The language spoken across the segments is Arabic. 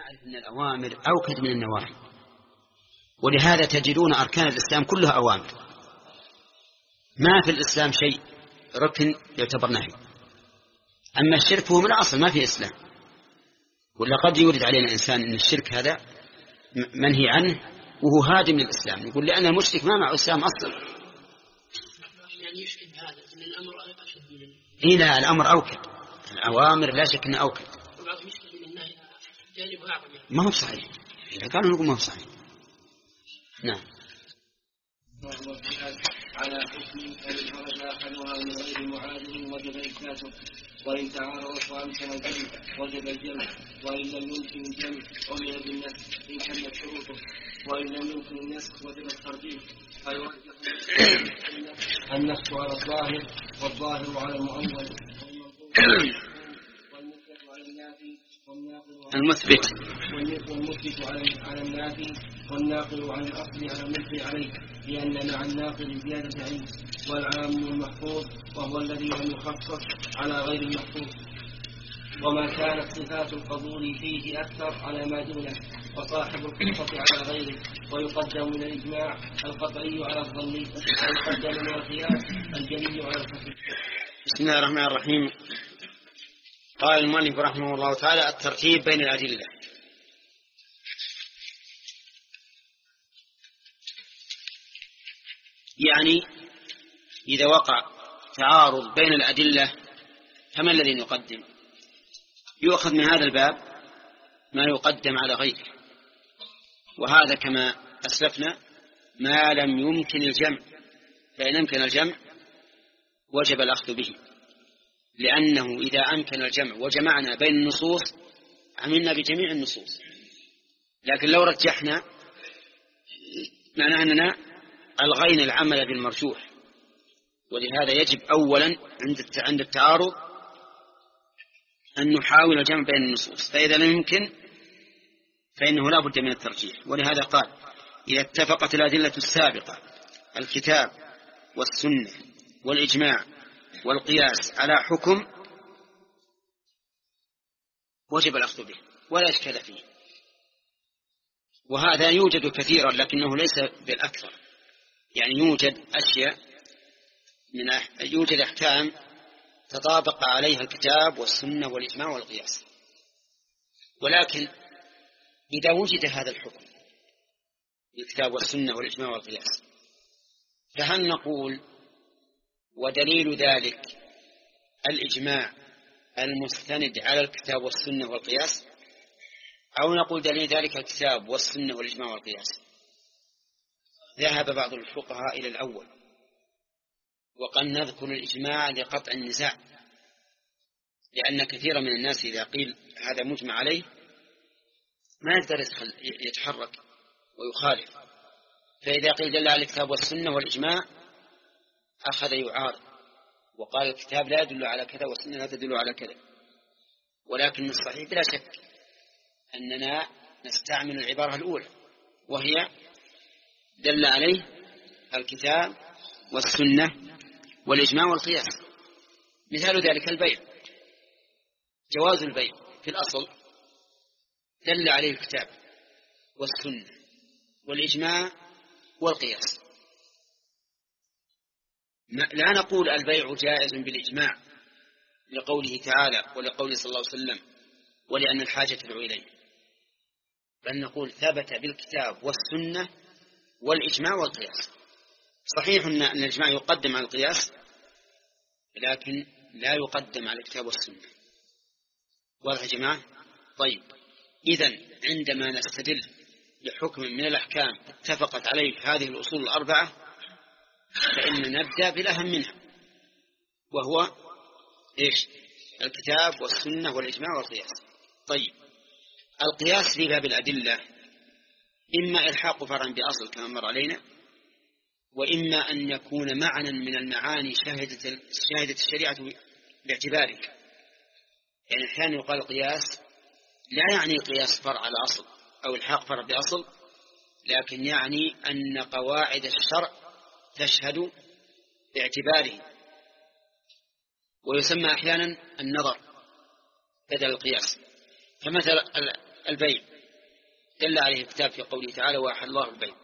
نعرف أن الأوامر أوكد من النواهي، ولهذا تجدون أركان الإسلام كلها أوامر. ما في الإسلام شيء ركن يعتبر نهي. أما الشرك فهو من الأصل ما في إسلام، ولا قد يورد علينا إنسان أن الشرك هذا منهي عنه وهو هادم للإسلام، يقول لأن المشرك ما معه إسلام أصلا. يعني يشكل هذا أن الأمر أشد من إيه لا، الأمر أوكد، الأوامر لا شك أنه أوكد. وبعضهم يشكل من النهي جانب أعظم. ما هو صحيح، إذا كانوا نقول ما هو صحيح. نعم. على حكم أن خرج أحدها من غير معادل وجب إثباته، وإن تعارضت وأمكن الجمع وجب الجمع، وإن لم يمكن الجمع أمر بالنسخ إن كانت شروطه، وإن لم يمكن النسخ وجب الترجيح. فيرجح النسخ على الظاهر والظاهر على المؤول، والمثبت على النافي المثبت على النافي والناقل عن الأصل على المنفي عليه، لأن مع الناقل زيادة علم، والعام المحفوظ وهو الذي لم يخصص على غير المحفوظ. وما كانت صفات القبول فيه أكثر على ما دونه، وصاحب القصة على غيره، ويقدم من الإجماع القطعي على الظني، ويقدم من القياس الجلي على الخفي. بسم الله الرحمن الرحيم. قال المؤلف رحمه الله تعالى: الترتيب بين الأدلة. يعني إذا وقع تعارض بين الأدلة فما الذي نقدم؟ يؤخذ من هذا الباب ما يقدم على غيره، وهذا كما أسلفنا ما لم يمكن الجمع، فإن أمكن الجمع وجب الأخذ به، لأنه إذا أمكن الجمع وجمعنا بين النصوص عملنا بجميع النصوص، لكن لو رجحنا معنى أننا ألغينا العمل بالمرجوح. ولهذا يجب أولا عند التعارض أن نحاول الجمع بين النصوص، فإذا لم يمكن فإنه لا بد من الترجيح. ولهذا قال: إذا اتفقت الأدلة السابقة الكتاب والسنة والإجماع والقياس على حكم وجب الأخذ به ولا إشكال فيه. وهذا يوجد كثيرا لكنه ليس بالأكثر، يعني يوجد أشياء يوجد أحكام تطابق عليها الكتاب والسنة والإجماع والقياس، ولكن إذا وجد هذا الحكم الكتاب والسنة والإجماع والقياس، فهل نقول ودليل ذلك الإجماع المستند على الكتاب والسنة والقياس، أو نقول دليل ذلك الكتاب والسنة والإجماع والقياس؟ ذهب بعض الفقهاء إلى الأول، وقد نذكر الإجماع لقطع النزاع، لأن كثيرا من الناس إذا قيل هذا مجمع عليه ما يقدر يتحرك ويخالف، فإذا قيل دل على الكتاب والسنة والإجماع أخذ يعارض وقال الكتاب لا يدل على كذا والسنة لا تدل على كذا. ولكن الصحيح بلا شك أننا نستعمل العبارة الأولى، وهي دل عليه الكتاب والسنة والإجماع والقياس. مثال ذلك البيع، جواز البيع في الأصل دل عليه الكتاب والسنة والإجماع والقياس. لا نقول البيع جائز بالإجماع لقوله تعالى ولقوله صلى الله عليه وسلم ولأن الحاجة تدعو إليه، بل نقول ثبت بالكتاب والسنة والإجماع والقياس. صحيح أن الإجماع يقدم على القياس، لكن لا يقدم على الكتاب والسنة. واضح يا جماعة؟ طيب، إذن عندما نستدل لحكم من الأحكام اتفقت عليه هذه الأصول الأربعة فإن نبدأ بالأهم منها، وهو إيش؟ الكتاب والسنة والإجماع والقياس. طيب، القياس في باب الأدلة إما إلحاق فرع بأصل كما مر علينا، وإما أن يكون معنى من المعاني شهدت الشريعة باعتباره. يعني أحيانا يقال القياس لا يعني قياس فرع على أصل أو إلحاق فرع بأصل، لكن يعني أن قواعد الشرع تشهد باعتباره. ويسمى أحيانا النظر بدل القياس. فمثل البيع دل عليه الكتاب في قوله تعالى وأحل الله البيع،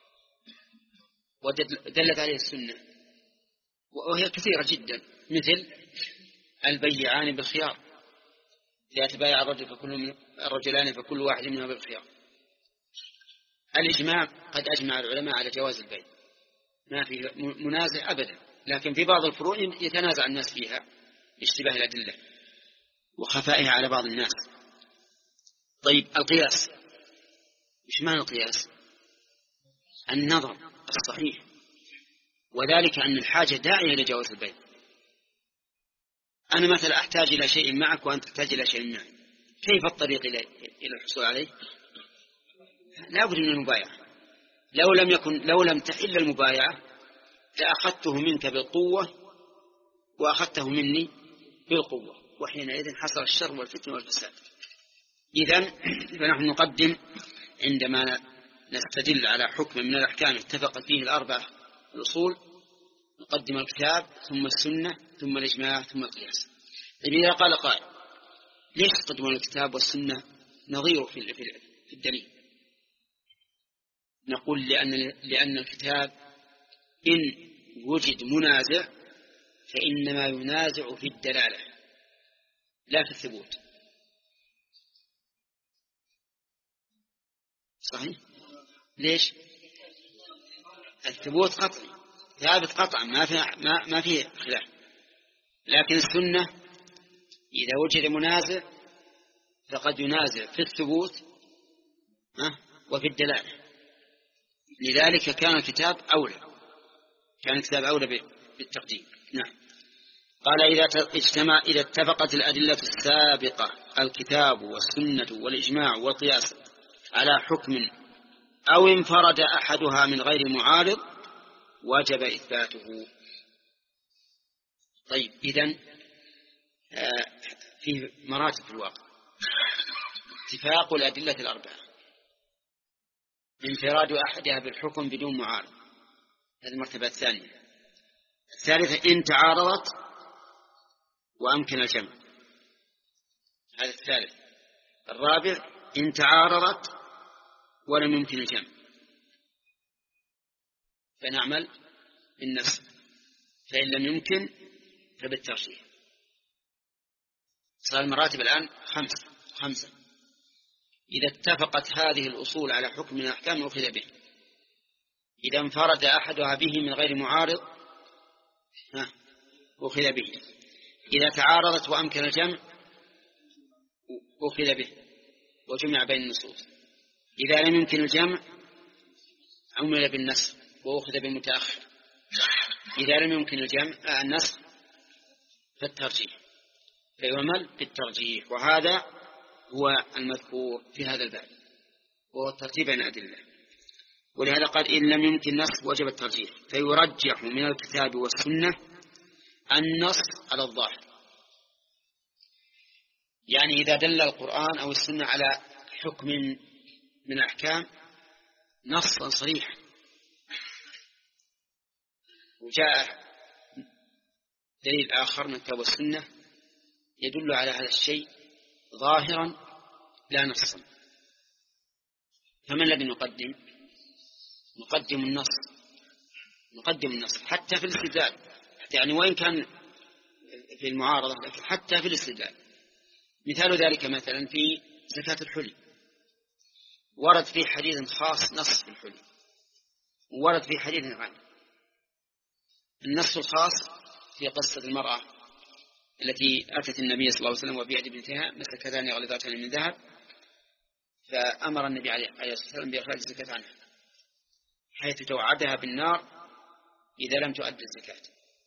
ودلت عليه السنة وهي كثيرة جدا، مثل البيعان بالخيار، إذا تبايع الرجلان فكل واحد منها بالخيار. الإجماع قد أجمع العلماء على جواز البيع، ما فيه منازع أبدا، لكن في بعض الفروع يتنازع الناس فيها باشتباه الأدلة وخفائها على بعض الناس. طيب القياس، إيش معنى القياس؟ النظر الصحيح، وذلك أن الحاجة داعية لجواز البيع. أنا مثلا أحتاج إلى شيء معك وأنت تحتاج إلى شيء معي، كيف الطريق إلى الحصول عليه؟ لا بد من المبايعة. لو لم تحل المبايعة لأخذته منك بالقوة وأخذته مني بالقوة، وحينئذ حصل الشر والفتن والفساد. إذن فنحن نقدم عندما نستدل على حكم من الأحكام اتفقت فيه الأربع الأصول، نقدم الكتاب ثم السنة ثم الإجماع ثم القياس. إذا قال قائل ليش تقدمون الكتاب والسنة نظيره في الدليل؟ نقول لأن الكتاب إن وجد منازع فإنما ينازع في الدلالة لا في الثبوت. صحيح؟ ليش؟ الثبوت قطعي ثابت قطعا ما فيه خلاف، لكن السنة إذا وجد منازع فقد ينازع في الثبوت وفي الدلالة. لذلك كان الكتاب أولى بالتقديم. نعم. قال إذا اتفقت الأدلة السابقة الكتاب والسنة والإجماع والقياس على حكم أو انفرد أحدها من غير معارض وجب إثباته. طيب إذن في مراتب في الواقع: اتفاق الأدلة الأربعة، انفراد أحدها بالحكم بدون معارض، هذه المرتبة الثانية. الثالثة إن تعارضت وأمكن الجمع، هذا الثالث. الرابع إن تعارضت ولم يمكن الجمع فنعمل بالنسخ، فإن لم يمكن فبالترجيح. صار المراتب الآن خمسة. إذا اتفقت هذه الأصول على حكم من الأحكام أخذ به، إذا انفرد أحدها به من غير معارض أخذ به، إذا تعارضت وأمكن الجمع أخذ به وجمع بين النصوص، إذا لم يمكن الجمع عمل بالنسخ وأخذ بالمتأخر، إذا لم يمكن الجمع النسخ فالترجيح فيعمل بالترجيح. وهذا هو المذكور في هذا الباب، وهو الترتيب بين الأدلة. ولهذا قال إن لم يمكن النسخ وجب الترجيح، فيرجح من الكتاب والسنة النص على الظاهر. يعني إذا دل القرآن أو السنة على حكم من الأحكام نصا صريحا وجاء دليل آخر من الكتاب والسنة يدل على هذا الشيء ظاهرا لا نصا، فما الذي نقدم؟ نقدم النص حتى في الاستدلال، يعني وإن كان في المعارضة لكن حتى في الاستدلال. مثال ذلك مثلا في زكاة الحلي، ورد في حديث خاص نص في الحلي، ورد في حديث عام. النص الخاص في قصة المرأة التي أتت النبي صلى الله عليه وسلم وبيد بنتها مسكتان غليظتان من ذهب، فأمر النبي عليه الصلاة والسلام بإخراج الزكاة عنها، حيث توعدها بالنار إذا لم تؤدي الزكاة.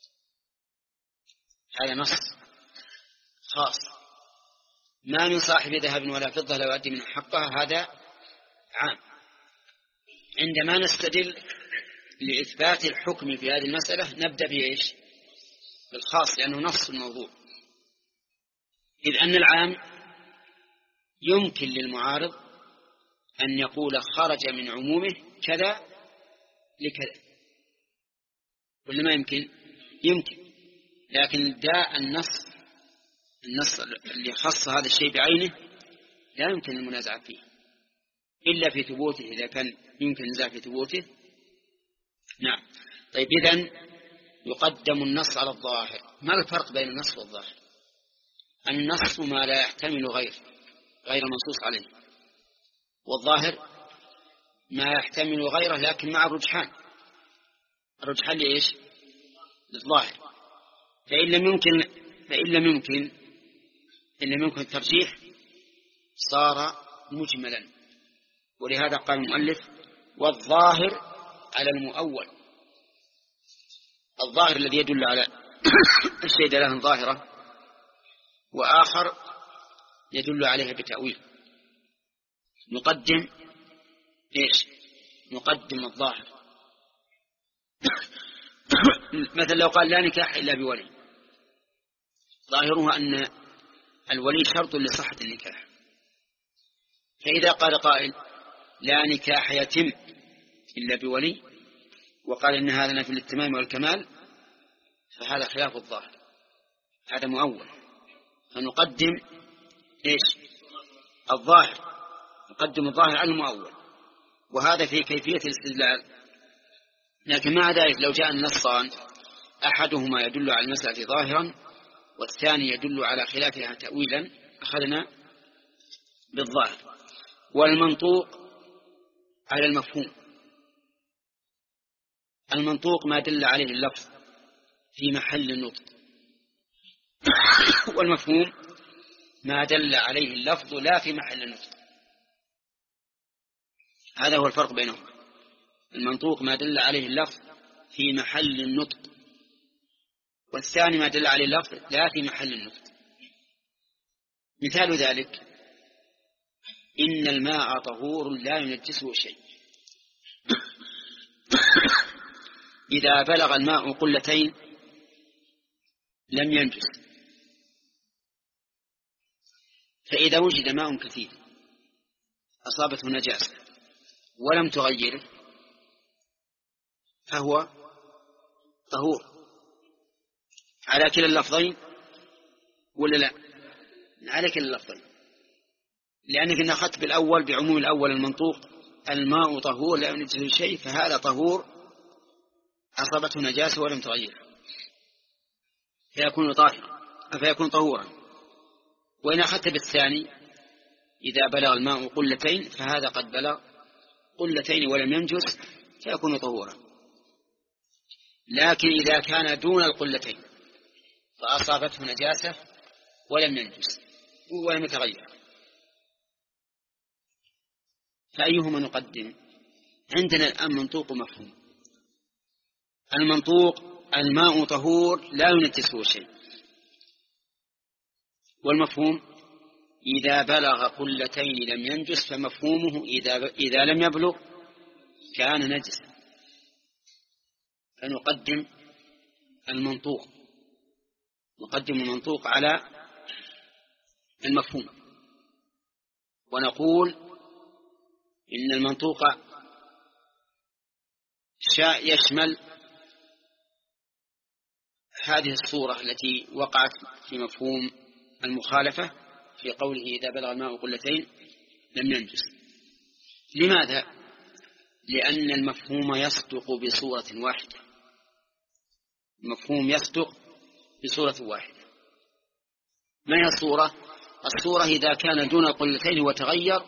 هذا نص خاص، ما من صاحب ذهب ولا فضة لا يؤدي من حقها، هذا عام. عندما نستدل لإثبات الحكم في هذه المسألة نبدأ بإيش؟ بالخاص، لأنه نص الموضوع. إذ أن العام يمكن للمعارض أن يقول خرج من عمومه كذا لكذا، ولا ما يمكن؟ يمكن، لكن جاء النص اللي خص هذا الشيء بعينه لا يمكن المنازعة فيه، إلا في ثبوته إذا كان يمكن النزاع في ثبوته. نعم. طيب إذن يقدم النص على الظاهر. ما الفرق بين النص والظاهر؟ النص ما لا يحتمل غير منصوص عليه، والظاهر ما يحتمل غيره لكن مع الرجحان لإيش؟ للظاهر. فإن لم يمكن الترجيح صار مجملا. ولهذا قال المؤلف والظاهر على المؤول. الظاهر الذي يدل على الشيء دلالة ظاهرة، وآخر يدل عليها بتأويل. نقدم إيش؟ نقدم الظاهر. مثلا لو قال لا نكاح إلا بولي، ظاهرها أن الولي شرط لصحة النكاح. فإذا قال قائل لا نكاح يتم إلا بولي، وقال إن هذا نفي الاتمام والكمال، فهذا خلاف الظاهر، هذا مؤول. فنقدم إيش؟ الظاهر، نقدم الظاهر على المؤول، وهذا في كيفية الاستدلال. لكن مع ذلك لو جاء النصان أحدهما يدل على المسألة ظاهرا والثاني يدل على خلافها تأويلا، أخذنا بالظاهر. والمنطوق على المفهوم. المنطوق ما دل عليه اللفظ في محل النطق، والمفهوم ما دل عليه اللفظ لا في محل النطق. هذا هو الفرق بينهم. المنطوق ما دل عليه اللفظ في محل النطق، والثاني ما دل عليه اللفظ لا في محل النطق. مثال ذلك إن الماء طهور لا ينجسه شيء. إذا بلغ الماء قلتين لم ينجس. فإذا وجد ماء كثير أصابته نجاسة ولم تغيره فهو طهور على كلا اللفظين ولا لا؟ على كلا اللفظين، لأنك أخذت بالأول بعموم الأول المنطوق الماء طهور لا ينجسه شيء، فهذا طهور أصابته نجاسة ولم تغيره فيكون طهورا. وإن أخذت بالثاني إذا بلغ الماء قلتين فهذا قد بلغ قلتين ولم ينجس فيكون طهورا. لكن إذا كان دون القلتين فأصابته نجاسة ولم ينجس ولم يتغير، فأيهما نقدم؟ عندنا الآن منطوق ومفهوم. المنطوق الماء طهور لا ينجسه شيء، والمفهوم إذا بلغ قلتين لم ينجس، فمفهومه إذا لم يبلغ كان نجسا. فنقدم المنطوق على المفهوم، ونقول إن المنطوق يشمل هذه الصورة التي وقعت في مفهوم المخالفة في قوله إذا بلغ الماء قلتين لم ينجس. لماذا؟ لأن المفهوم يصدق بصورة واحدة. المفهوم يصدق بصورة واحدة. ما هي الصورة؟ الصورة إذا كان دون القلتين وتغير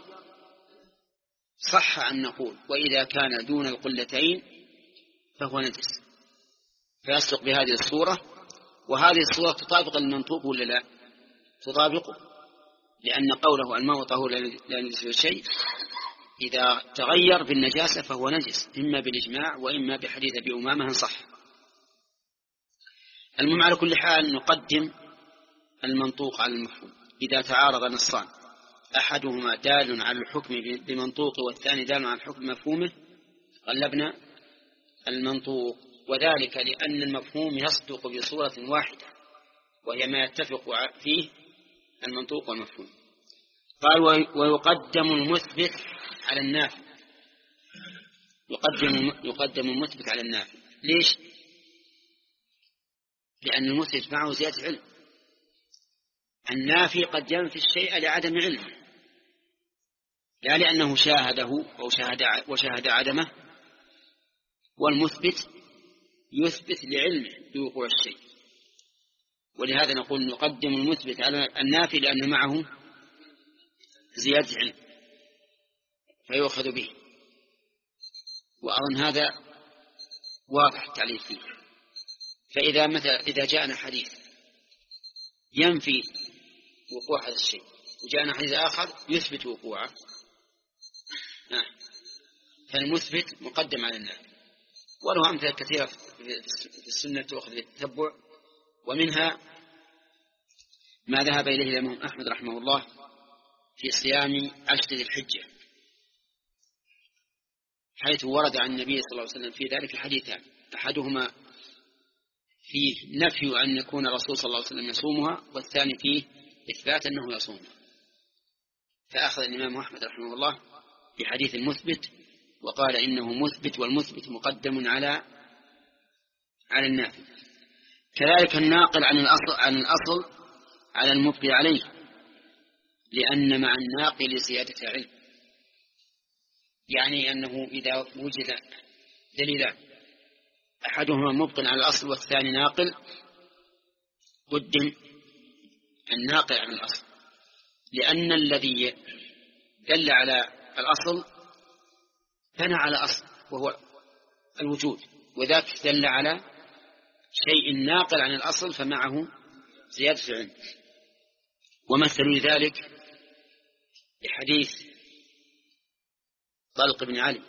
صح أن نقول، وإذا كان دون القلتين فهو نجس، فيصدق بهذه الصورة. وهذه الصورة تطابق المنطوق ولا لا؟ تطابقه، لأن قوله الماء طهور لا ينجسه شيء إذا تغير بالنجاسة فهو نجس، إما بالإجماع وإما بحديث أبي أمامة صح. المهم على كل حال نقدم المنطوق على المفهوم. إذا تعارض نصان أحدهما دال على الحكم بمنطوقه والثاني دال على الحكم بمفهومه غلبنا المنطوق، وذلك لأن المفهوم يصدق بصورة واحدة وهي ما يتفق فيه المنطوق والمفهوم. قال ويقدم المثبت على النافي. يقدم المثبت على النافي. ليش؟ لأن المثبت معه زيادة علم. النافي قد ينفي الشيء لعدم علمه، لا لأنه شاهده أو وشاهد عدمه، والمثبت يثبت لعلمه بوقوع الشيء. ولهذا نقول نقدم المثبت على النافي لأن معه زيادة علم فيؤخذ به. وأظن هذا واضح التعليل فيه. إذا جاءنا حديث ينفي وقوع هذا الشيء وجاءنا حديث آخر يثبت وقوعه، فالمثبت مقدم على النافي. وله أمثلة كثيرة في السنة تؤخذ بالتتبع، ومنها ما ذهب إليه الإمام أحمد رحمه الله في صيام 10 ذي الحجة، حيث ورد عن النبي صلى الله عليه وسلم في ذلك حديثان، أحدهما فيه نفي أن يكون الرسول صلى الله عليه وسلم يصومها، والثاني فيه إثبات أنه يصومها. فأخذ الإمام أحمد رحمه الله بحديث المثبت وقال إنه مثبت، والمثبت مقدم على النافي. كذلك الناقل عن الأصل على المبقي عليه، لأن مع الناقل زيادة علم، يعني أنه إذا وجد دليلان أحدهما مبقي على الأصل والثاني ناقل، قدم الناقل عن الأصل، لأن الذي دل على الأصل بنى على أصل وهو الوجود، وذاك دل على شيء ناقل عن الأصل فمعه زيادة علم. ومثلوا لذلك بحديث طلق بن علي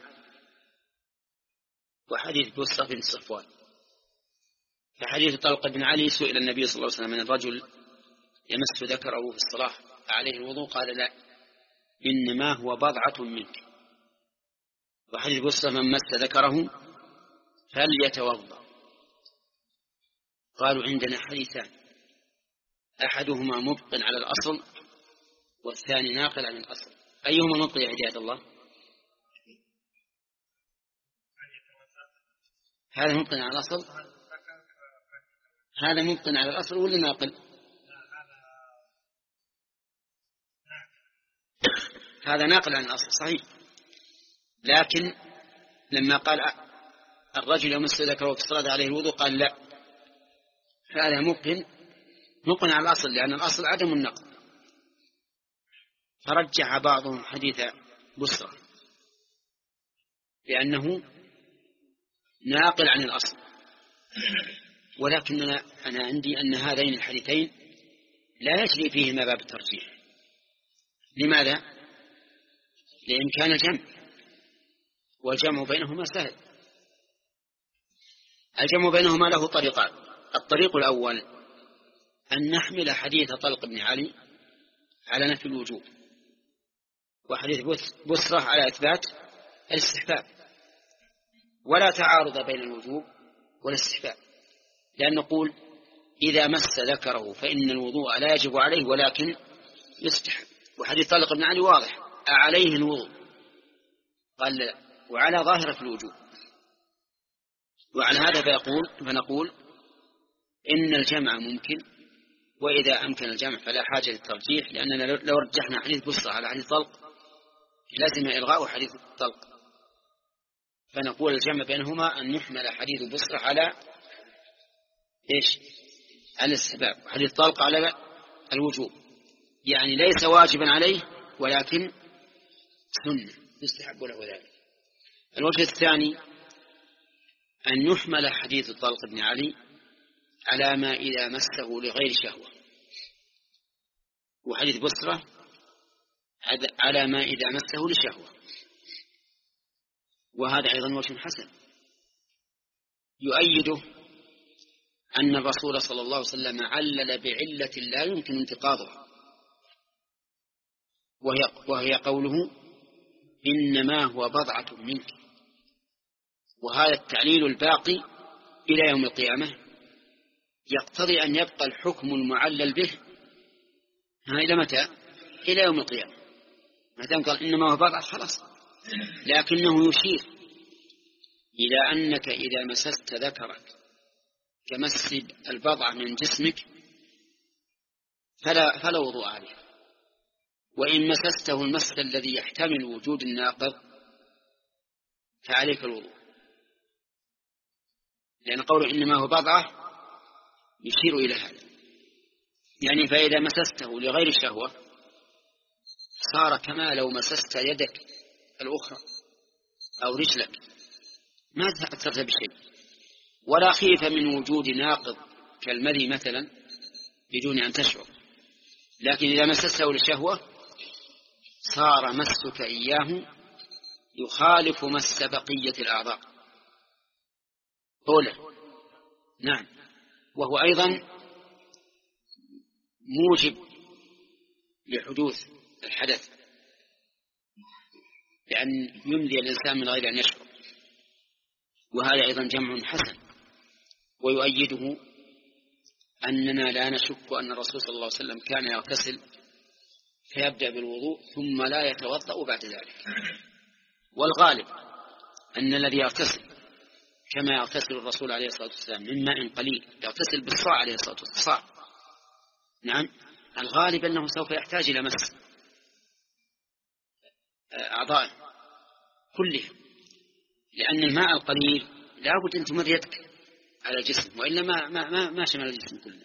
وحديث بصرة بن صفوان. فحديث طلق بن علي سئل النبي صلى الله عليه وسلم من الرجل يمس ذكره في الصلاة عليه الوضوء، قال لا، إنما هو بضعة منك. وحديث بصرة من مس ذكره فليتوضأ. قالوا عندنا حديثان، أحدهما مبق على الأصل والثاني ناقل عن الأصل، أيهما مبق يا عباد الله؟ هذا مبق على الأصل، هذا مبق على الأصل ولا ناقل؟ هذا ناقل عن الأصل صحيح، لكن لما قال الرجل يمس ذكره في الصلاة عليه الوضوء قال لا، هذا مبق على الأصل، لأن الأصل عدم النقل. فرجع بعضهم حديث بصرة لأنه ناقل عن الأصل، ولكن أنا عندي أن هذين الحديثين لا يجري فيهما باب الترجيح. لماذا؟ لإمكان الجمع، والجمع بينهما سهل. الجمع بينهما له طريقان. الطريق الأول أن نحمل حديث طلق بن علي على نفي الوجوب، وحديث بصرة على إثبات الاستحباب، ولا تعارض بين الوجوب والاستحباب، لأن نقول إذا مس ذكره فإن الوضوء لا يجب عليه ولكن يستحب. وحديث طلق بن علي واضح، أعليه الوضوء؟ قال لا، وعلى ظاهرة الوجوب. وعلى هذا فنقول إن الجمع ممكن، وإذا أمكن الجمع فلا حاجة للترجيح، لأننا لو رجحنا حديث بصرة على حديث طلق لازم إلغاء حديث طلق. فنقول الجمع بينهما أن يحمل حديث بصرة على إيش؟ على الاستحباب، وحديث طلق على الوجوب، يعني ليس واجبا عليه ولكن سنة يستحب له ذلك. الوجه الثاني أن يحمل حديث طلق بن علي على ما إذا مسه لغير شهوة، وحديث بصرة على ما إذا مسه لشهوة. وهذا أيضا وجه حسن يؤيده أن الرسول صلى الله عليه وسلم علل بعلة لا يمكن انتقاضها، وهي قوله إنما هو بضعة منك. وهذا التعليل الباقي إلى يوم القيامة يقتضي أن يبقى الحكم المعلل به إلى متى؟ إلى يوم القيامة. ما دام قال إنما هو بضعة خلاص، لكنه يشير إلى أنك إذا مسست ذكرك كمس البضعة من جسمك فلا وضوء عليه، وإن مسسته المس الذي يحتمل وجود الناقض فعليك الوضوء، لأن قوله إنما هو بضعة يشير إلى هذا، يعني فإذا مسسته لغير الشهوة صار كما لو مسست يدك الأخرى أو رجلك، ما تأثرت بشيء، ولا خيف من وجود ناقض كالمذي مثلا بدون أن تشعر. لكن إذا مسسته للشهوة صار مسك إياه يخالف مس بقية الأعضاء أولا. نعم، وهو أيضا موجب لحدوث الحدث، بأن يملي الإنسان من غير أن يشعر، وهذا أيضا جمع حسن، ويؤيده أننا لا نشك أن الرسول صلى الله عليه وسلم كان يغتسل فيبدأ بالوضوء ثم لا يتوضأ بعد ذلك، والغالب أن الذي يغتسل كما يغتسل الرسول عليه الصلاة والسلام من ماء قليل يغتسل بالصاع عليه الصلاة والسلام، نعم، الغالب أنه سوف يحتاج إلى مس أعضاء كلها، لأن الماء القليل لا بد أن تمر يدك على الجسم، وإلا ما شمل الجسم كله.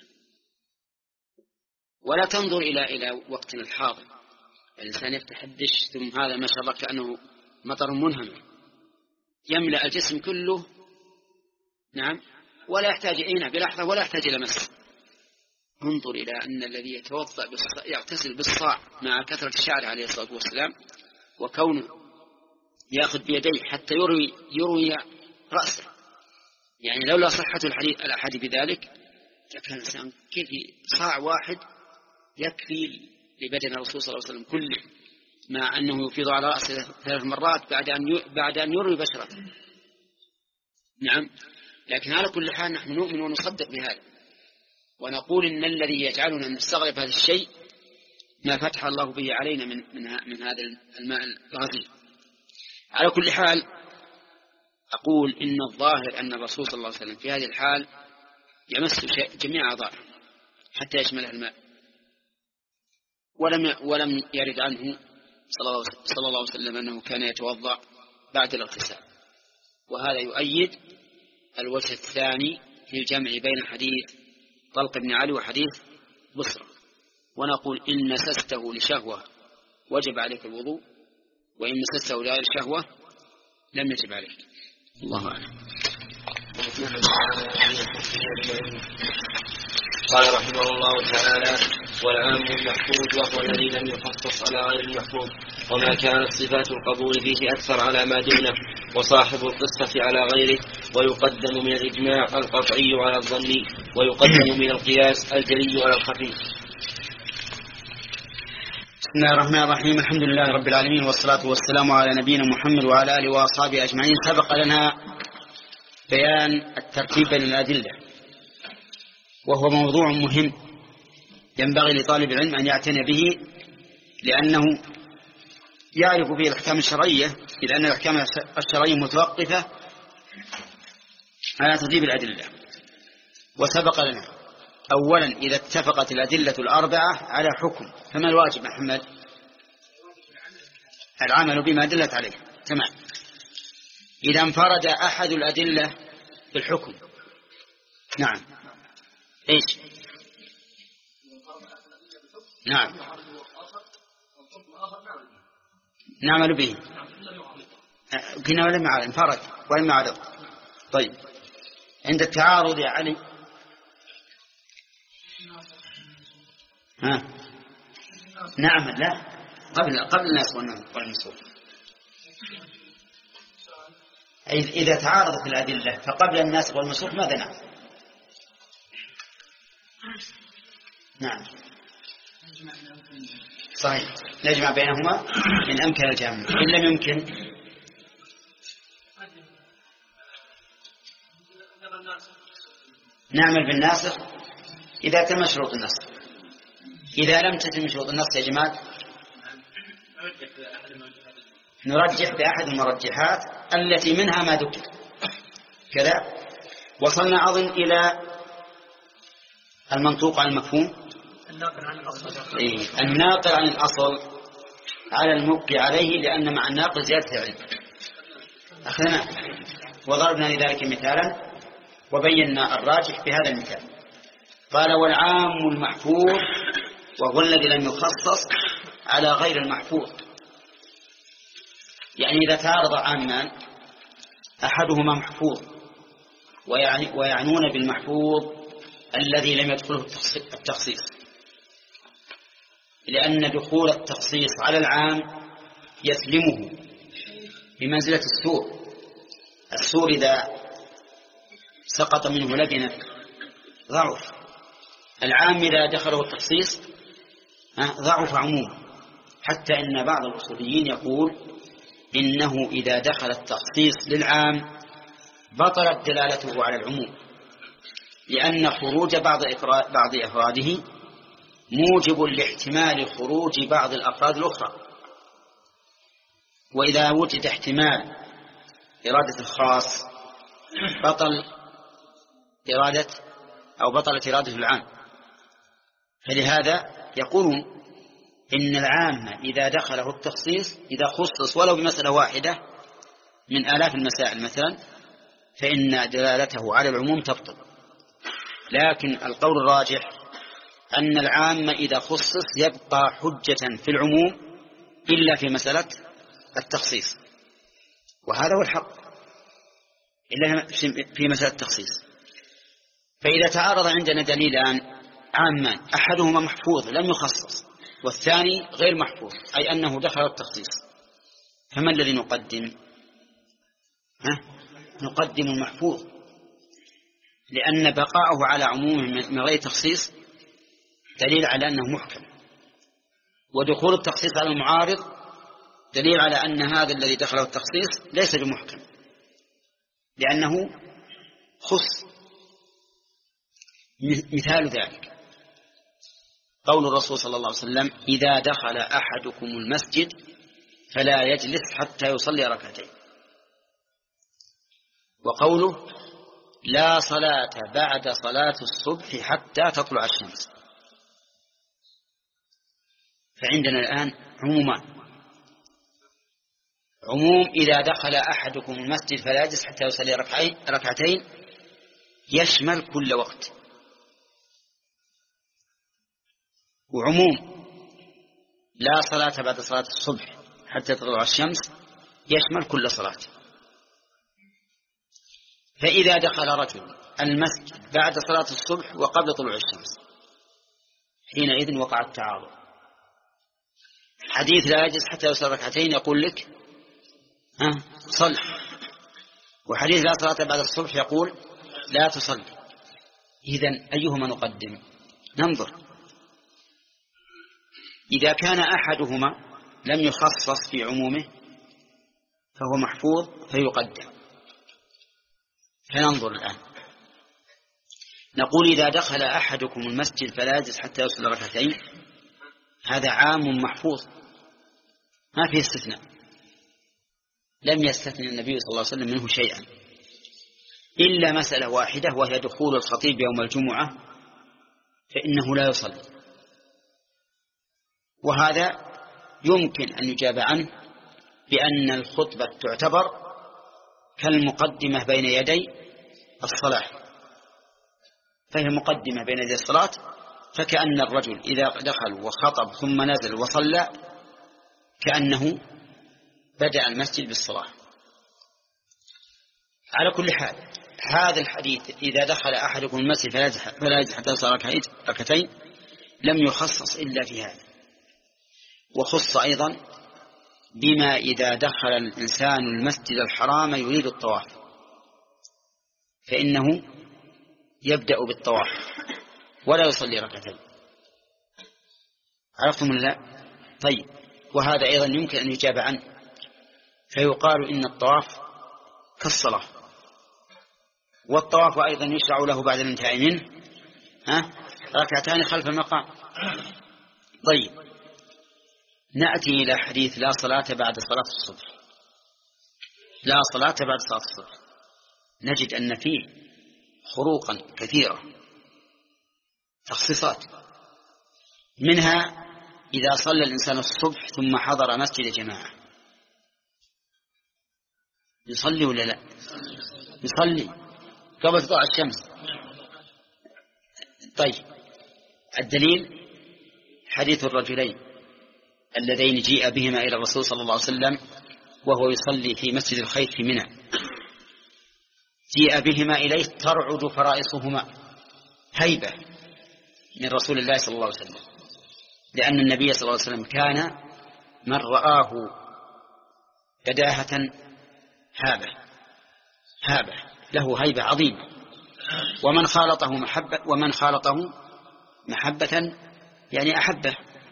ولا تنظر إلى وقتنا الحاضر، الإنسان يفتح الدش ثم هذا ما شاء الله كأنه مطر منهمر يملأ الجسم كله، نعم، ولا يحتاج بلحظة ولا يحتاج إلى مس. انظر إلى أن الذي يغتسل بالصاع مع كثرة الشعر عليه الصلاة والسلام، وكونه يأخذ بيديه حتى يروي رأسه، يعني لولا صحة الأحاديث بذلك لكان الإنسان كيف صاع واحد يكفي لبدن الرسول صلى الله عليه وسلم كله، مع أنه يفيض على رأسه 3 مرات بعد أن يروي بشرته. نعم، لكن على كل حال نحن نؤمن ونصدق بهذا، ونقول إن الذي يجعلنا نستغرب هذا الشيء ما فتح الله به علينا من هذا الماء الغزير. على كل حال أقول إن الظاهر أن الرسول صلى الله عليه وسلم في هذه الحال يمس جميع أعضائه حتى يشملها الماء، ولم يرد عنه صلى الله عليه وسلم أنه كان يتوضأ بعد الاغتسال. وهذا يؤيد الوجه الثاني في الجمع بين حديث طلق بن علي وحديث بصرة، ونقول إن مسسته لشهوة وجب عليك الوضوء، وإن مسسته لغير شهوة لم يجب عليك. الله أعلم. قال رحمه الله تعالى: والعام المحفوظ وهو الذي لم يخصص على غير المحفوظ، وما كانت صفات القبول فيه أكثر على ما دونه، وصاحب القصة على غيره، ويقدم من الإجماع القطعي على الظني، ويقدم من القياس الجلي على الخفي. بسم الله الرحمن الرحيم، الحمد لله رب العالمين، والصلاة والسلام على نبينا محمد وعلى آله وأصحابه أجمعين. سبق لنا بيان الترتيب بين الأدلة، وهو موضوع مهم ينبغي لطالب العلم أن يعتني به، لأنه يعرف به الأحكام الشرعية، لأن الأحكام الشرعية متوقفة على ترتيب الأدلة. وسبق لنا أولا إذا اتفقت الأدلة الأربعة على حكم فما الواجب محمد؟ العمل بما دلت عليه. تمام. إذا انفرد أحد الأدلة بالحكم، نعم، إيش؟ نعم، نعمل به كنا ولما على انفرد ولما عرض. طيب، عند التعارض يا علي نعم، لا، قبل الناس والمنسوخ. إذا تعارضت الأدلة فقبل الناس والمنسوخ ماذا نعمل؟ نعم، صحيح، نجمع بينهما إن أمكن الجمع، إن لم يمكن نعمل بالناسخ إذا تم شروط النسخ. إذا لم تتم شروط النسخ يا جماعة نرجح بأحد المرجحات التي منها ما ذكر كذا. وصلنا أظن إلى المنطوق عن المفهوم، الناقل عن الأصل. على المبقي عليه لأن مع الناقل زيادة العلم. أخذنا وضربنا لذلك مثالا وبينا الراجح في هذا المثال. قال والعام المحفوظ وهو الذي لم يخصص على غير المحفوظ. يعني إذا تعارض عامان أحدهما محفوظ ويعنون بالمحفوظ الذي لم يدخله التخصيص، لأن دخول التخصيص على العام يسلمه بمنزلة السور. السور إذا سقط منه لبنة ضعف، العام إذا دخله التخصيص ضعف عموم، حتى إن بعض الأصوليين يقول إنه إذا دخل التخصيص للعام بطلت دلالته على العموم، لأن خروج بعض أفراده موجب لاحتمال خروج بعض الأفراد الأخرى. وإذا وجد احتمال إرادة الخاص بطلت إرادة العام. فلهذا يقولون إن العام إذا دخله التخصيص إذا خصص ولو بمسألة واحدة من آلاف المسائل مثلا فإن دلالته على العموم تبطل. لكن القول الراجح أن العام إذا خصص يبقى حجة في العموم إلا في مسألة التخصيص، وهذا هو الحق، إلا في مسألة التخصيص. فإذا تعارض عندنا دليلان عامان أحدهما محفوظ لم يخصص والثاني غير محفوظ أي أنه دخل التخصيص، فما الذي نقدم؟ نقدم المحفوظ، لأن بقاءه على عمومه من غير تخصيص دليل على أنه محكم، ودخول التخصيص على المعارض دليل على أن هذا الذي دخله التخصيص ليس بمحكم لأنه خص. مثال ذلك قول الرسول صلى الله عليه وسلم إذا دخل أحدكم المسجد فلا يجلس حتى يصلي ركعتين، وقوله لا صلاة بعد صلاة الصبح حتى تطلع الشمس. فعندنا الآن عمومان: عموم إذا دخل أحدكم المسجد فلا يجلس حتى يصلي ركعتين يشمل كل وقت، وعموم لا صلاة بعد صلاة الصبح حتى تطلع الشمس يشمل كل صلاة. فإذا دخل رجل المسجد بعد صلاة الصبح وقبل طلوع الشمس حينئذ وقع التعارض. حديث لا يجلس حتى يصلي ركعتين يقول لك صل، وحديث لا صلاة بعد الصبح يقول لا تصلي. إذن أيهما نقدم؟ ننظر. إذا كان أحدهما لم يخصص في عمومه فهو محفوظ فيقدم. فننظر الآن نقول إذا دخل أحدكم المسجد فلا يجلس حتى يصلي ركعتين، هذا عام محفوظ ما فيه استثناء، لم يستثني النبي صلى الله عليه وسلم منه شيئا إلا مسألة واحدة وهي دخول الخطيب يوم الجمعة فإنه لا يصلي، وهذا يمكن أن يجاب عنه بأن الخطبة تعتبر كالمقدمة بين يدي الصلاة، فهي مقدمة بين يدي الصلاة، فكأن الرجل إذا دخل وخطب ثم نزل وصلى كأنه بدأ المسجد بالصلاة. على كل حال هذا الحديث إذا دخل أحدكم المسجد فلا يجلس حتى يصلي ركعتين لم يخصص إلا في هذا، وخص أيضا بما إذا دخل الإنسان المسجد الحرام يريد الطواف فإنه يبدأ بالطواف ولا يصلي ركعتين. عرفتم ولا لا؟ طيب، وهذا أيضا يمكن أن يجاب عنه، فيقال إن الطواف كالصلاة، والطواف أيضا يشرع له بعد الانتهاء منه ركعتان خلف المقام. طيب، نأتي إلى حديث لا صلاة بعد صلاة الصبح. لا صلاة بعد صلاة الصبح نجد أن فيه خروقا كثيرة، تخصيصات، منها إذا صلى الإنسان الصبح ثم حضر مسجد جماعة يصلي ولا لا؟ يصلي قبل تطلع الشمس. طيب، الدليل حديث الرجلين اللذين جيء بهما إلى الرسول صلى الله عليه وسلم وهو يصلي في مسجد الخيف في منى، جيء بهما إليه ترعد فرائصهما هيبة من رسول الله صلى الله عليه وسلم، لأن النبي صلى الله عليه وسلم كان من رآه بداهة هابة له هيبة عظيمة، ومن خالطه محبة يعني أحبه.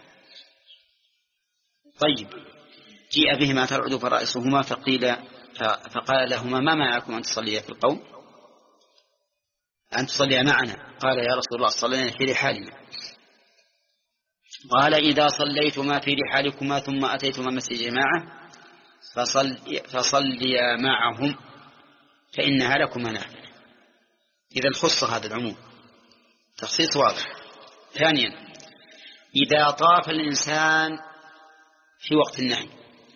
طيب، جيء بهما ترعد فرائصهما فقال لهما ما معكم أن تصليا في القوم، أن تصليا معنا؟ قال يا رسول الله صلينا في رحالنا. قال إذا صليتما في رحالكما ثم أتيتما مسجد جماعة فصليا معهم فإنها لكما نافلة. إذا خص هذا العموم، تخصيص واضح. ثانيا، إذا طاف الإنسان في وقت النهي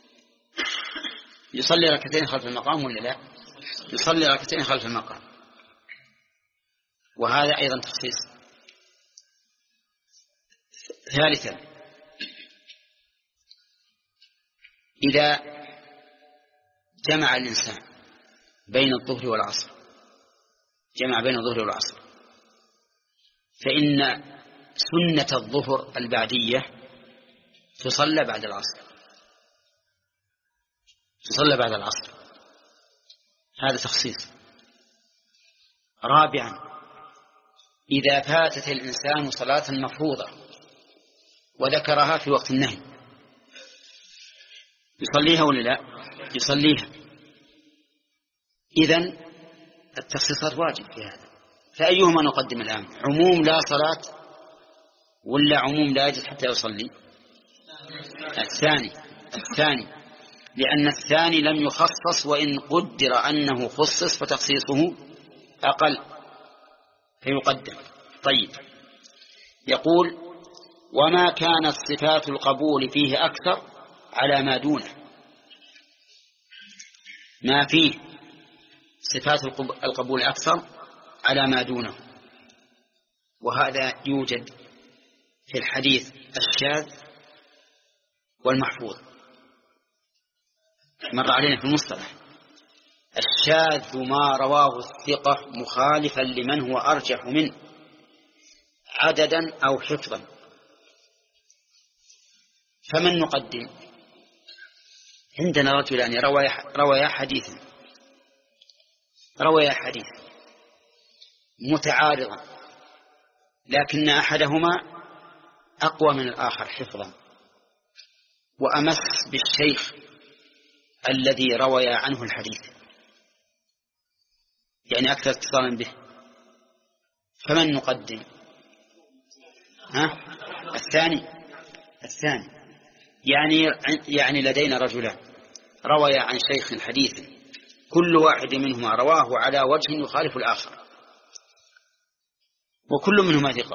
يصلي ركعتين خلف المقام ولا لا؟ يصلي ركعتين خلف المقام، وهذا أيضا تخصيص. ثالثا، إذا جمع الإنسان بين الظهر والعصر فإن سنة الظهر البعدية تصلى بعد العصر، هذا تخصيص. رابعا، إذا فاتت الإنسان صلاة مفروضة وذكرها في وقت النهي يصليها ولا لا؟ يصليها. إذن التخصيصات واجب في هذا، فأيهما نقدم الآن؟ عموم لا صلاة ولا عموم لا يجوز حتى يصلي؟ الثاني، لأن الثاني لم يخصص، وإن قدر أنه خصص فتخصيصه أقل فيقدم. طيب، يقول وما كانت صفات القبول فيه أكثر على ما دونه، ما فيه صفات القبول أكثر على ما دونه، وهذا يوجد في الحديث الشاذ والمحفوظ، مر علينا في المصطلح. الشاذ ما رواه الثقة مخالفا لمن هو أرجح منه عددا أو حفظا، فمن نقدم؟ عندنا رجلان رويا حديثا متعارضا، لكن أحدهما أقوى من الآخر حفظا وأمس بالشيخ الذي روى عنه الحديث، يعني أكثر اتصالا به، فمن نقدم؟ الثاني. يعني لدينا رجلان روى عن شيخ الحديث كل واحد منهما رواه على وجه يخالف الآخر، وكل منهما ثقة،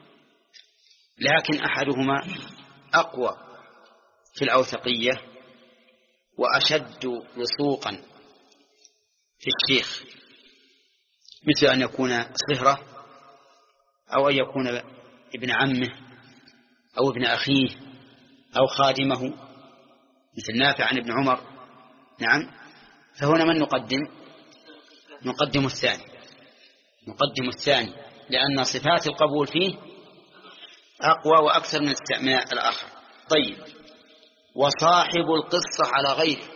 لكن أحدهما أقوى في الأوثقية وأشد وثوقا في الشيخ، مثل أن يكون صهره أو أن يكون ابن عمه أو ابن أخيه أو خادمه مثل نافع عن ابن عمر. نعم، فهنا من نقدم الثاني لأن صفات القبول فيه أقوى وأكثر من الآخر. طيب، وصاحب القصة على غيره،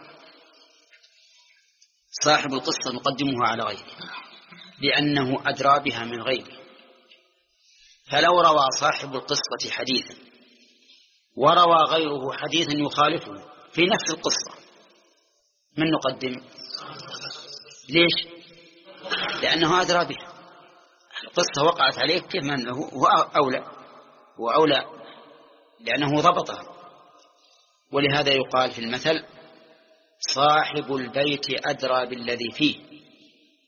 صاحب القصة نقدمه على غيره لأنه أدرى بها من غيره، فلو روى صاحب القصة حديثا وروى غيره حديثا يخالفه في نفس القصة من نقدم؟ ليش؟ لأنه أدرى بها، القصة وقعت عليه كيف من هو أولى لأنه ضبطها. ولهذا يقال في المثل صاحب البيت أدرى بالذي فيه،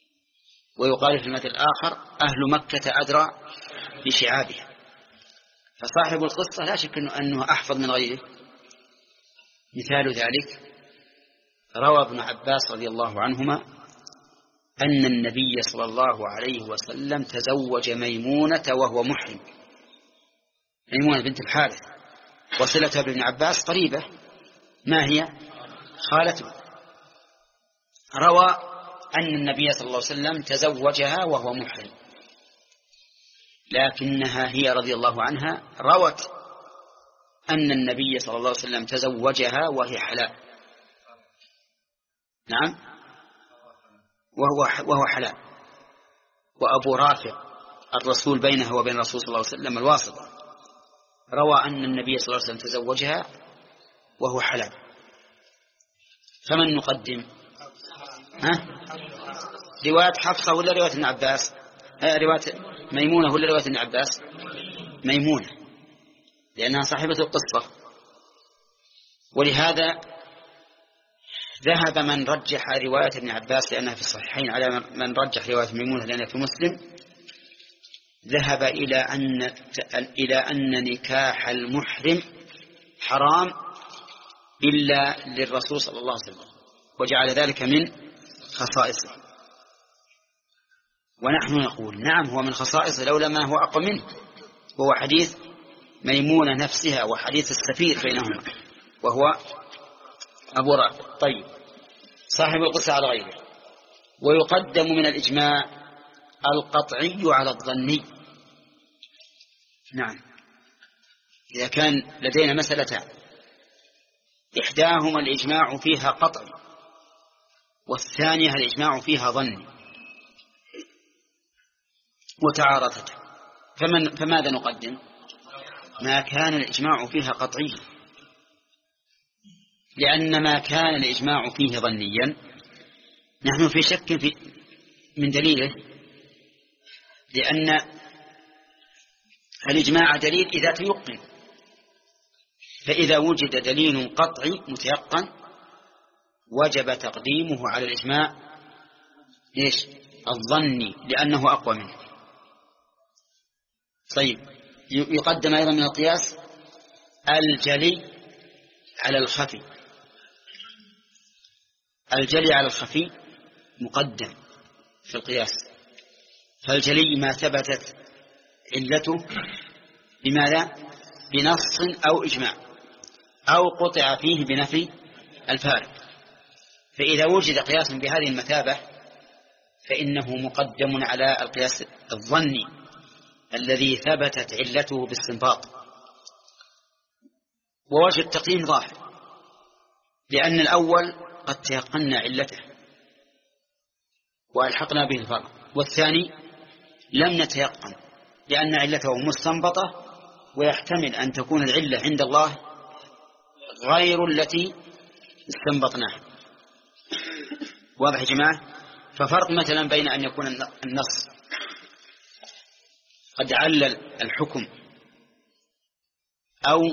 ويقال في المثل الآخر أهل مكة أدرى بشعابها. فصاحب القصة لا شك أنه أحفظ من غيره. مثال ذلك روى ابن عباس رضي الله عنهما أن النبي صلى الله عليه وسلم تزوج ميمونة وهو محرم. ميمونة بنت الحارث وصلتها بابن عباس قريبة، ما هي؟ خالته. روى أن النبي صلى الله عليه وسلم تزوجها وهو محرم، لكنها هي رضي الله عنها روت أن النبي صلى الله عليه وسلم تزوجها وهي حلال. نعم، وهو حلال. وأبو رافع الرسول بينه وبين الرسول صلى الله عليه وسلم الواسطة روى أن النبي صلى الله عليه وسلم تزوجها وهو حلال. فمن نقدم؟ رواية حفصة ولا رواية ابن عباس؟ رواية ميمونة ولا رواية ابن عباس؟ ميمونة، لأنها صاحبة القصة. ولهذا ذهب من رجح رواية ابن عباس لأنها في الصحيحين على من رجح رواية ميمونة لأنها في مسلم، ذهب إلى أن نكاح المحرم حرام إلا للرسول صلى الله عليه وسلم، وجعل ذلك من خصائصه. ونحن نقول نعم هو من خصائصه لولا ما هو أقوى منه، وهو حديث ميمونة نفسها وحديث السفير بينهما وهو أبو رافع. طيب، صاحب القصة على غيره. ويقدم من الإجماع القطعي على الظني. نعم، إذا كان لدينا مسألتان إحداهما الإجماع فيها قطعي والثانية الإجماع فيها ظني وتعارضت، فماذا نقدم؟ ما كان الإجماع فيها قطعي، لأن ما كان الإجماع فيه ظنيا نحن في شك من دليله، لأن الإجماع دليل إذا تيقن، فإذا وجد دليل قطعي متيقن وجب تقديمه على الإجماع الظني لأنه أقوى منه. طيب، يقدم أيضا من القياس الجلي على الخفي. الجلي على الخفي مقدم في القياس، فالجلي ما ثبتت علته بماذا؟ بنص أو إجماع أو قطع فيه بنفي الفارق. فإذا وجد قياس بهذه المثابة فإنه مقدم على القياس الظني الذي ثبتت علته باستنباط. ووجه التقديم ظاهر، لأن الأول قد تيقنا علته وألحقنا به الفرق، والثاني لم نتيقن لأن علته مستنبطة، ويحتمل أن تكون العلة عند الله غير التي استنبطناها. واضح يا جماعة؟ ففرق مثلا بين أن يكون النص قد علل الحكم أو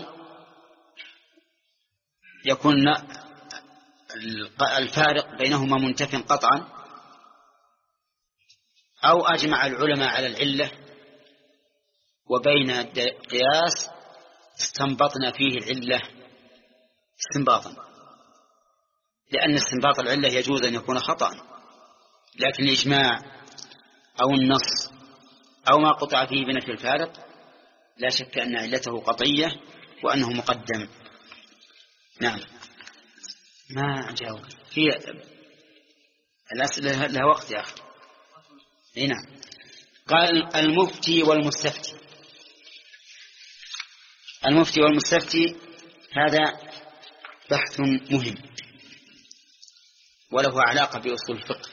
يكون الفارق بينهما منتف قطعا، أو أجمع العلماء على العلة، وبين قياس استنبطنا فيه العلة استنباطا، لأن استنباط العلة يجوز أن يكون خطأ، لكن الإجماع أو النص أو ما قطع فيه بنفي الفارق لا شك أن علته قطعية وأنه مقدم. نعم، ما جاوب في الأسئلة لها وقت يا أخي. نعم. قال المفتي والمستفتي. المفتي والمستفتي هذا بحث مهم وله علاقة بأصول الفقه،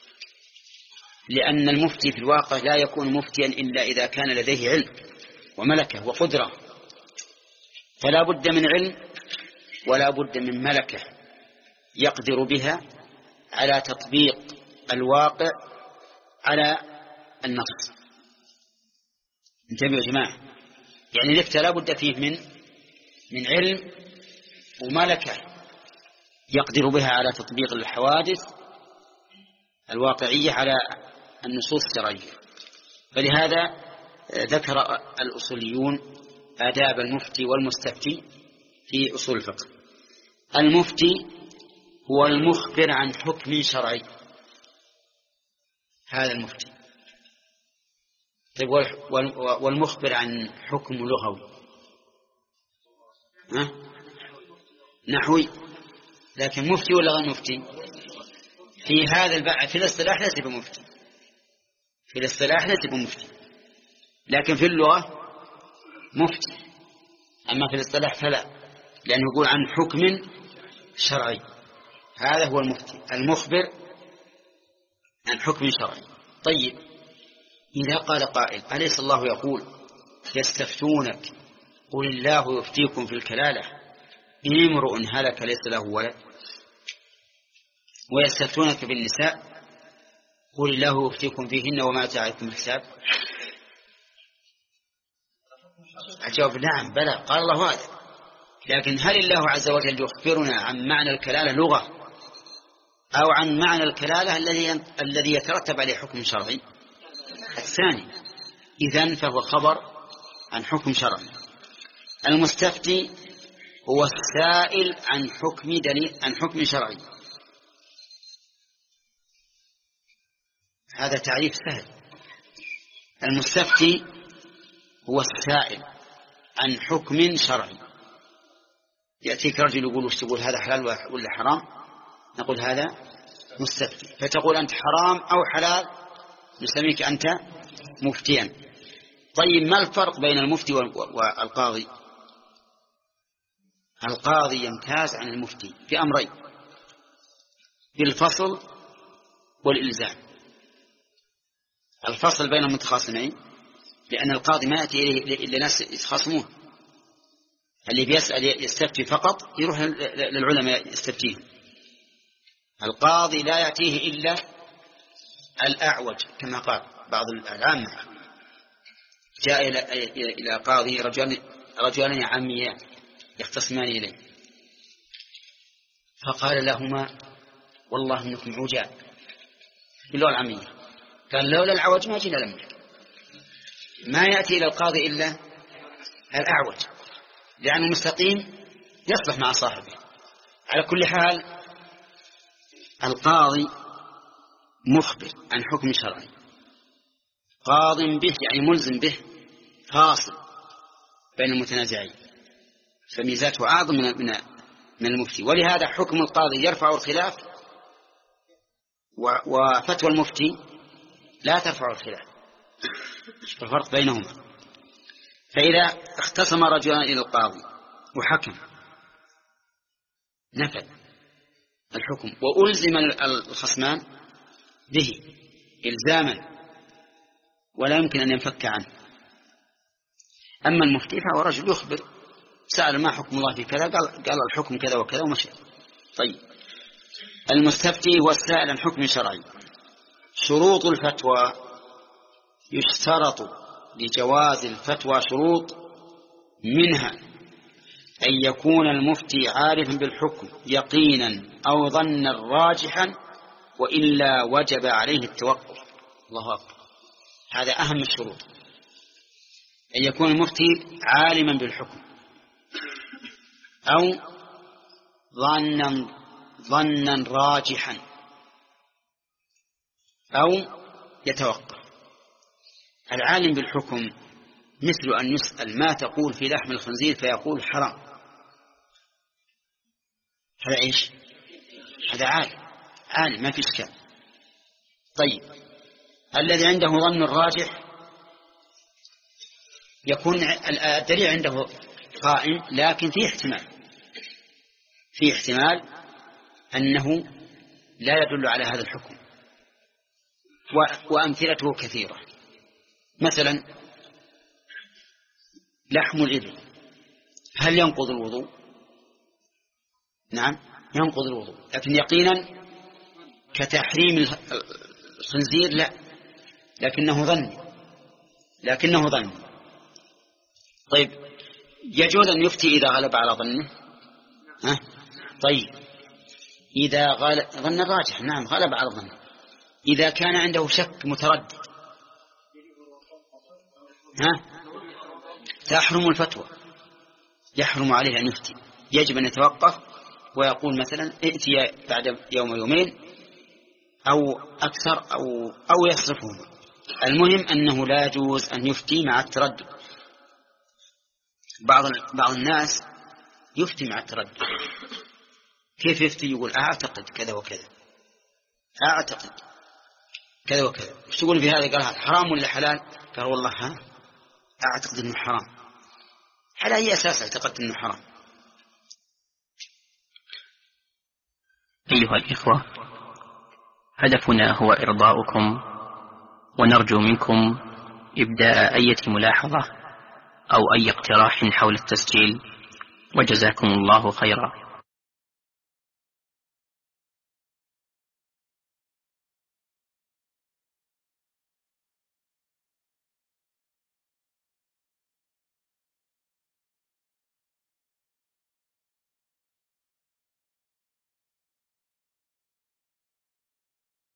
لأن المفتي في الواقع لا يكون مفتيا إلا إذا كان لديه علم وملكة وقدرة، فلا بد من علم ولا بد من ملكة يقدر بها على تطبيق الواقع على النص. انتبهوا يا جماعة، يعني الإفتاء لا بد فيه من علم وملكة يقدر بها على تطبيق الحوادث الواقعية على النصوص الشرعية. فلهذا ذكر الأصوليون آداب المفتي والمستفتي في أصول الفقه. المفتي هو المخبر عن حكم شرعي، هذا المفتي. طيب والمخبر عن حكم لغوي نحوي، لكن مفتي ولا غير مفتي؟ في هذا في الاصطلاح ليس بمفتي، في الاصطلاح ليس بمفتي، لكن في اللغة مفتي. أما في الاصطلاح فلا، لأنه يقول عن حكم شرعي. هذا هو المفتي، المخبر عن حكم شرعي. طيب إذا قال قائل أليس الله يقول يستفتونك قل الله يفتيكم في الكلالة إن امرؤ هلك ليس له ولد، ويستفتونك بالنساء قل الله يفتيكم فيهن وما أتى عليكم الحساب؟ الجواب نعم بلى، قال الله هذا. لكن هل الله عز وجل يخبرنا عن معنى الكلالة لغة أو عن معنى الكلالة الذي يترتب عليه حكم شرعي؟ الثاني. إذن فهو خبر عن حكم شرعي. المستفتي هو السائل عن حكم دليل، عن حكم شرعي. هذا تعريف سهل. المستفتي هو السائل عن حكم شرعي. يأتيك رجل يقول وش تقول، هذا حلال ولا حرام؟ نقول هذا مستفتي، فتقول أنت حرام أو حلال، نسميك أنت مفتيا. طيب ما الفرق بين المفتي والقاضي؟ القاضي يمتاز عن المفتي في أمرين: بالفصل والإلزام. الفصل بين المتخاصمين، لأن القاضي ما يأتي إلا ناس يتخاصمون، اللي بيسأل يستفتي فقط يروح للعلماء يستفتيهم. القاضي لا يأتيه إلا الأعوج، كما قال بعض العامة: جاء إلى قاضي رجلان عميان يختصمان إليه، فقال لهما: والله إنكم عجاب، باللغة العامية. قال: لولا العوج ما جينا لمك. ما يأتي إلى القاضي إلا الأعوج، لأن المستقيم يصلح مع صاحبه. على كل حال القاضي مخبر عن حكم شرعي، قاض به يعني ملزم به، فاصل بين المتنازعين، فميزاته أعظم من المفتي. ولهذا حكم القاضي يرفع الخلاف، وفتوى المفتي لا ترفع الخلاف. الفرق بينهما. فإذا اختصم رجلان إلى القاضي وحكم نفذ الحكم، وألزم الخصمان به إلزاما ولا يمكن أن ينفك عنه. أما المفتي فهو رجل يخبر، سأل ما حكم الله في كذا، قال الحكم كذا وكذا ومشي. طيب المستفتي هو السائل عن حكم شرعي. شروط الفتوى: يشترط لجواز الفتوى شروط، منها أن يكون المفتي عارفا بالحكم يقينا أو ظنا راجحا، وإلا وجب عليه التوقف. الله أكبر، هذا أهم الشروط، أن يكون المفتي عالما بالحكم أو ظنا راجحا أو يتوقف. العالم بالحكم مثل أن يسأل: ما تقول في لحم الخنزير؟ فيقول حرام. هذا إيش؟ هذا عالم ما في إشكال. طيب الذي عنده ظن الراجح يكون الدليل عنده قائم، لكن في احتمال أنه لا يدل على هذا الحكم، وأمثلته كثيرة. مثلا لحم الإبل هل ينقض الوضوء؟ نعم ينقض الوضوء، لكن يقينا كتحريم الخنزير لا، لكنه ظن. طيب يجوز أن يفتي إذا غلب على ظنه؟ طيب إذا ظن الراجح، نعم غلب على ظنه. إذا كان عنده شك متردد تحرم الفتوى، يحرم عليه أن يفتي، يجب أن يتوقف ويقول مثلا ائتي بعد يوم يومين أو أكثر أو يصرفهما. المهم أنه لا يجوز أن يفتي مع التردد. بعض الناس يفتي مع التردد. كيف يفتي؟ يقول أعتقد كذا وكذا، أعتقد كذا وكذا. وش تقول في هذا؟ قال هذا حرام ولا حلال؟ قال والله أعتقد أنه حرام. على أي أساس اعتقدت أنه حرام؟ أيها الإخوة، هدفنا هو إرضاؤكم، ونرجو منكم إبداء أي ملاحظة أو أي اقتراح حول التسجيل، وجزاكم الله خيرا.